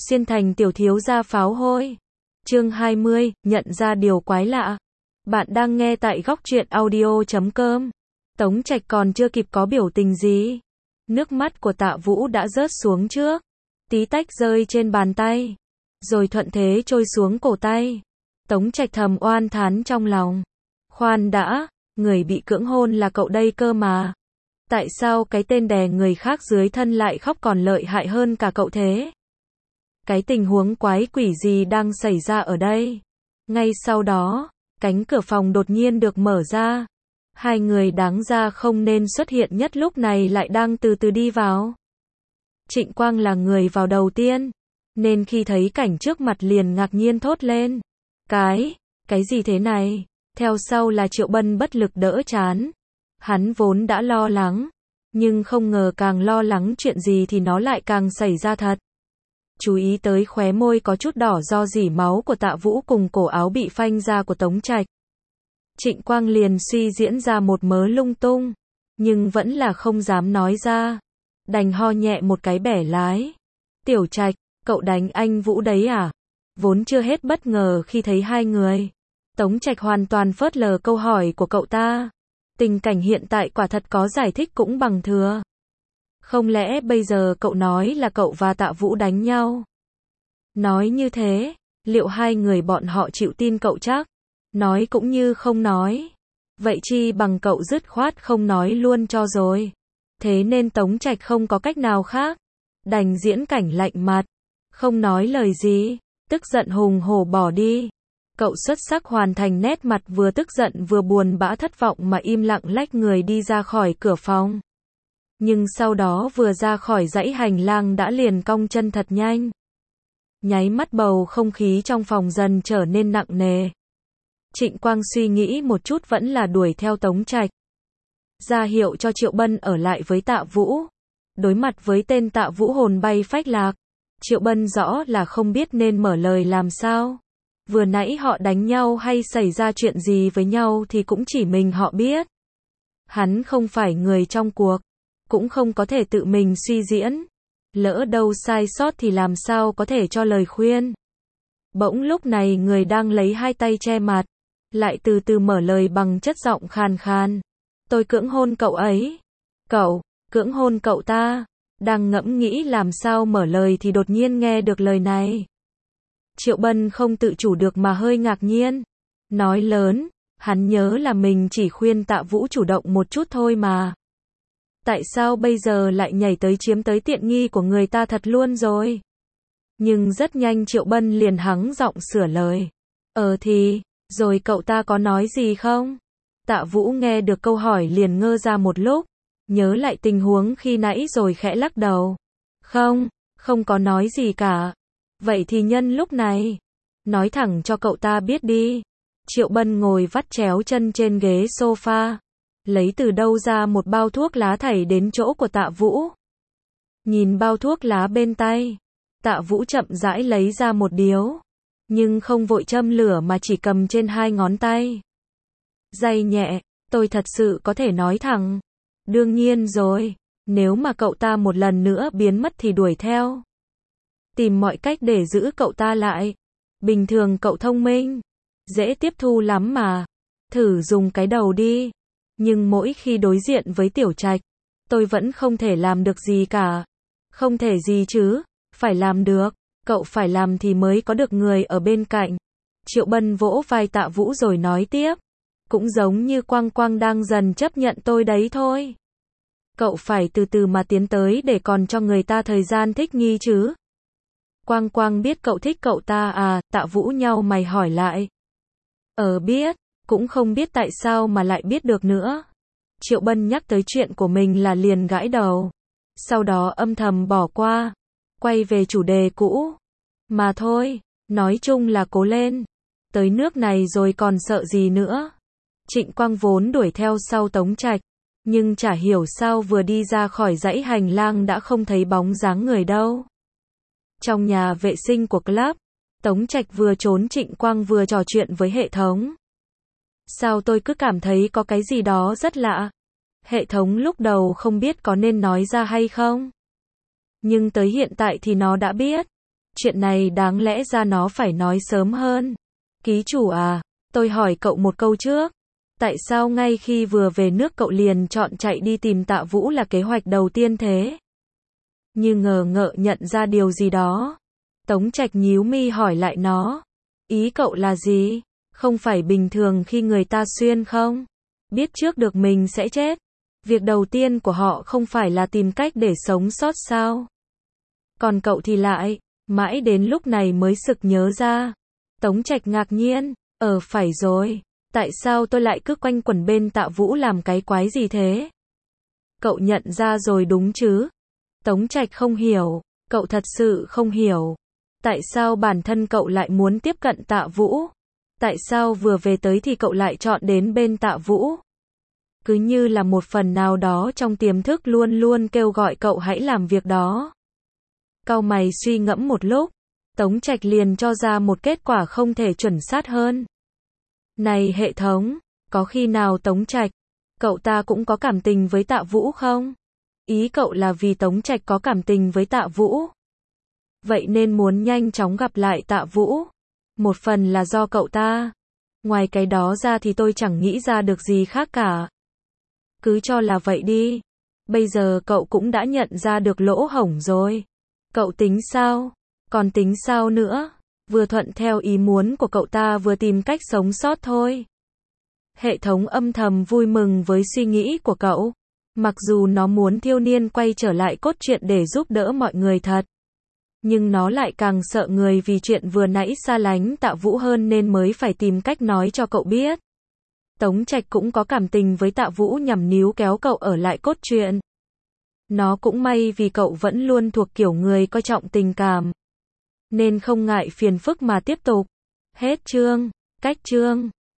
Xuyên thành tiểu thiếu gia pháo hôi. Chương 20, nhận ra điều quái lạ. Bạn đang nghe tại góc truyện audio.com. Tống Trạch còn chưa kịp có biểu tình gì. Nước mắt của Tạ Vũ đã rớt xuống trước. Tí tách rơi trên bàn tay. Rồi thuận thế trôi xuống cổ tay. Tống Trạch thầm oan thán trong lòng. Khoan đã, người bị cưỡng hôn là cậu đây cơ mà. Tại sao cái tên đè người khác dưới thân lại khóc còn lợi hại hơn cả cậu thế? Cái tình huống quái quỷ gì đang xảy ra ở đây? Ngay sau đó, cánh cửa phòng đột nhiên được mở ra. Hai người đáng ra không nên xuất hiện nhất lúc này lại đang từ từ đi vào. Trịnh Quang là người vào đầu tiên, nên khi thấy cảnh trước mặt liền ngạc nhiên thốt lên. Cái gì thế này? Theo sau là Triệu Bân bất lực đỡ chán. Hắn vốn đã lo lắng, nhưng không ngờ càng lo lắng chuyện gì thì nó lại càng xảy ra thật. Chú ý tới khóe môi có chút đỏ do dỉ máu của Tạ Vũ cùng cổ áo bị phanh ra của Tống Trạch. Trịnh Quang liền suy diễn ra một mớ lung tung, nhưng vẫn là không dám nói ra. Đành ho nhẹ một cái bẻ lái. Tiểu Trạch, cậu đánh anh Vũ đấy à? Vốn chưa hết bất ngờ khi thấy hai người. Tống Trạch hoàn toàn phớt lờ câu hỏi của cậu ta. Tình cảnh hiện tại quả thật có giải thích cũng bằng thừa. Không lẽ bây giờ cậu nói là cậu và Tạ Vũ đánh nhau? Nói như thế, liệu hai người bọn họ chịu tin cậu chắc? Nói cũng như không nói. Vậy chi bằng cậu dứt khoát không nói luôn cho rồi. Thế nên Tống Trạch không có cách nào khác. Đành diễn cảnh lạnh mặt. Không nói lời gì. Tức giận hùng hổ bỏ đi. Cậu xuất sắc hoàn thành nét mặt vừa tức giận vừa buồn bã thất vọng mà im lặng lách người đi ra khỏi cửa phòng. Nhưng sau đó vừa ra khỏi dãy hành lang đã liền cong chân thật nhanh. Nháy mắt bầu không khí trong phòng dần trở nên nặng nề. Trịnh Quang suy nghĩ một chút vẫn là đuổi theo Tống Trạch. Ra hiệu cho Triệu Bân ở lại với Tạ Vũ. Đối mặt với tên Tạ Vũ hồn bay phách lạc, Triệu Bân rõ là không biết nên mở lời làm sao. Vừa nãy họ đánh nhau hay xảy ra chuyện gì với nhau thì cũng chỉ mình họ biết. Hắn không phải người trong cuộc, cũng không có thể tự mình suy diễn. Lỡ đâu sai sót thì làm sao có thể cho lời khuyên. Bỗng lúc này người đang lấy hai tay che mặt, lại từ từ mở lời bằng chất giọng khàn khàn. Tôi cưỡng hôn cậu ấy. Cậu, cưỡng hôn cậu ta. Đang ngẫm nghĩ làm sao mở lời thì đột nhiên nghe được lời này. Triệu Bân không tự chủ được mà hơi ngạc nhiên. Nói lớn, hắn nhớ là mình chỉ khuyên Tạ Vũ chủ động một chút thôi mà. Tại sao bây giờ lại nhảy tới chiếm tới tiện nghi của người ta thật luôn rồi? Nhưng rất nhanh Triệu Bân liền hắng giọng sửa lời. Rồi cậu ta có nói gì không? Tạ Vũ nghe được câu hỏi liền ngơ ra một lúc, nhớ lại tình huống khi nãy rồi khẽ lắc đầu. Không có nói gì cả. Vậy thì nhân lúc này, nói thẳng cho cậu ta biết đi. Triệu Bân ngồi vắt chéo chân trên ghế sofa, lấy từ đâu ra một bao thuốc lá thảy đến chỗ của Tạ Vũ. Nhìn bao thuốc lá bên tay, Tạ Vũ chậm rãi lấy ra một điếu, nhưng không vội châm lửa mà chỉ cầm trên hai ngón tay. Day nhẹ, tôi thật sự có thể nói thẳng. Đương nhiên rồi, nếu mà cậu ta một lần nữa biến mất thì đuổi theo. Tìm mọi cách để giữ cậu ta lại. Bình thường cậu thông minh, dễ tiếp thu lắm mà. Thử dùng cái đầu đi. Nhưng mỗi khi đối diện với Tiểu Trạch, tôi vẫn không thể làm được gì cả. Không thể gì chứ, phải làm được. Cậu phải làm thì mới có được người ở bên cạnh. Triệu Bân vỗ vai Tạ Vũ rồi nói tiếp. Cũng giống như Quang Quang đang dần chấp nhận tôi đấy thôi. Cậu phải từ từ mà tiến tới để còn cho người ta thời gian thích nghi chứ. Quang Quang biết cậu thích cậu ta à? Tạ Vũ nhau mày hỏi lại. Biết, cũng không biết tại sao mà lại biết được nữa. Triệu Bân nhắc tới chuyện của mình là liền gãi đầu. Sau đó âm thầm bỏ qua, quay về chủ đề cũ. Mà thôi, nói chung là cố lên. Tới nước này rồi còn sợ gì nữa. Trịnh Quang vốn đuổi theo sau Tống Trạch, nhưng chả hiểu sao vừa đi ra khỏi dãy hành lang đã không thấy bóng dáng người đâu. Trong nhà vệ sinh của club, Tống Trạch vừa trốn Trịnh Quang vừa trò chuyện với hệ thống. Sao tôi cứ cảm thấy có cái gì đó rất lạ. Hệ thống lúc đầu không biết có nên nói ra hay không. Nhưng tới hiện tại thì nó đã biết. Chuyện này đáng lẽ ra nó phải nói sớm hơn. Ký chủ à, tôi hỏi cậu một câu trước. Tại sao ngay khi vừa về nước cậu liền chọn chạy đi tìm Tạ Vũ là kế hoạch đầu tiên thế? Như ngờ ngợ nhận ra điều gì đó. Tống Trạch nhíu mi hỏi lại nó. Ý cậu là gì? Không phải bình thường khi người ta xuyên không? Biết trước được mình sẽ chết. Việc đầu tiên của họ không phải là tìm cách để sống sót sao? Còn cậu thì lại, mãi đến lúc này mới sực nhớ ra. Tống Trạch ngạc nhiên, phải rồi, tại sao tôi lại cứ quanh quẩn bên Tạ Vũ làm cái quái gì thế? Cậu nhận ra rồi đúng chứ? Tống Trạch không hiểu, cậu thật sự không hiểu. Tại sao bản thân cậu lại muốn tiếp cận Tạ Vũ? Tại sao vừa về tới thì cậu lại chọn đến bên Tạ Vũ? Cứ như là một phần nào đó trong tiềm thức luôn luôn kêu gọi cậu hãy làm việc đó. Cau mày suy ngẫm một lúc, Tống Trạch liền cho ra một kết quả không thể chuẩn xác hơn. Này hệ thống, có khi nào Tống Trạch, cậu ta cũng có cảm tình với Tạ Vũ không? Ý cậu là vì Tống Trạch có cảm tình với Tạ Vũ. Vậy nên muốn nhanh chóng gặp lại Tạ Vũ. Một phần là do cậu ta. Ngoài cái đó ra thì tôi chẳng nghĩ ra được gì khác cả. Cứ cho là vậy đi. Bây giờ cậu cũng đã nhận ra được lỗ hổng rồi. Cậu tính sao? Còn tính sao nữa? Vừa thuận theo ý muốn của cậu ta vừa tìm cách sống sót thôi. Hệ thống âm thầm vui mừng với suy nghĩ của cậu. Mặc dù nó muốn thiếu niên quay trở lại cốt truyện để giúp đỡ mọi người thật. Nhưng nó lại càng sợ người vì chuyện vừa nãy xa lánh Tạ Vũ hơn nên mới phải tìm cách nói cho cậu biết. Tống Trạch cũng có cảm tình với Tạ Vũ nhằm níu kéo cậu ở lại cốt truyện. Nó cũng may vì cậu vẫn luôn thuộc kiểu người coi trọng tình cảm. Nên không ngại phiền phức mà tiếp tục. Hết chương, cách chương.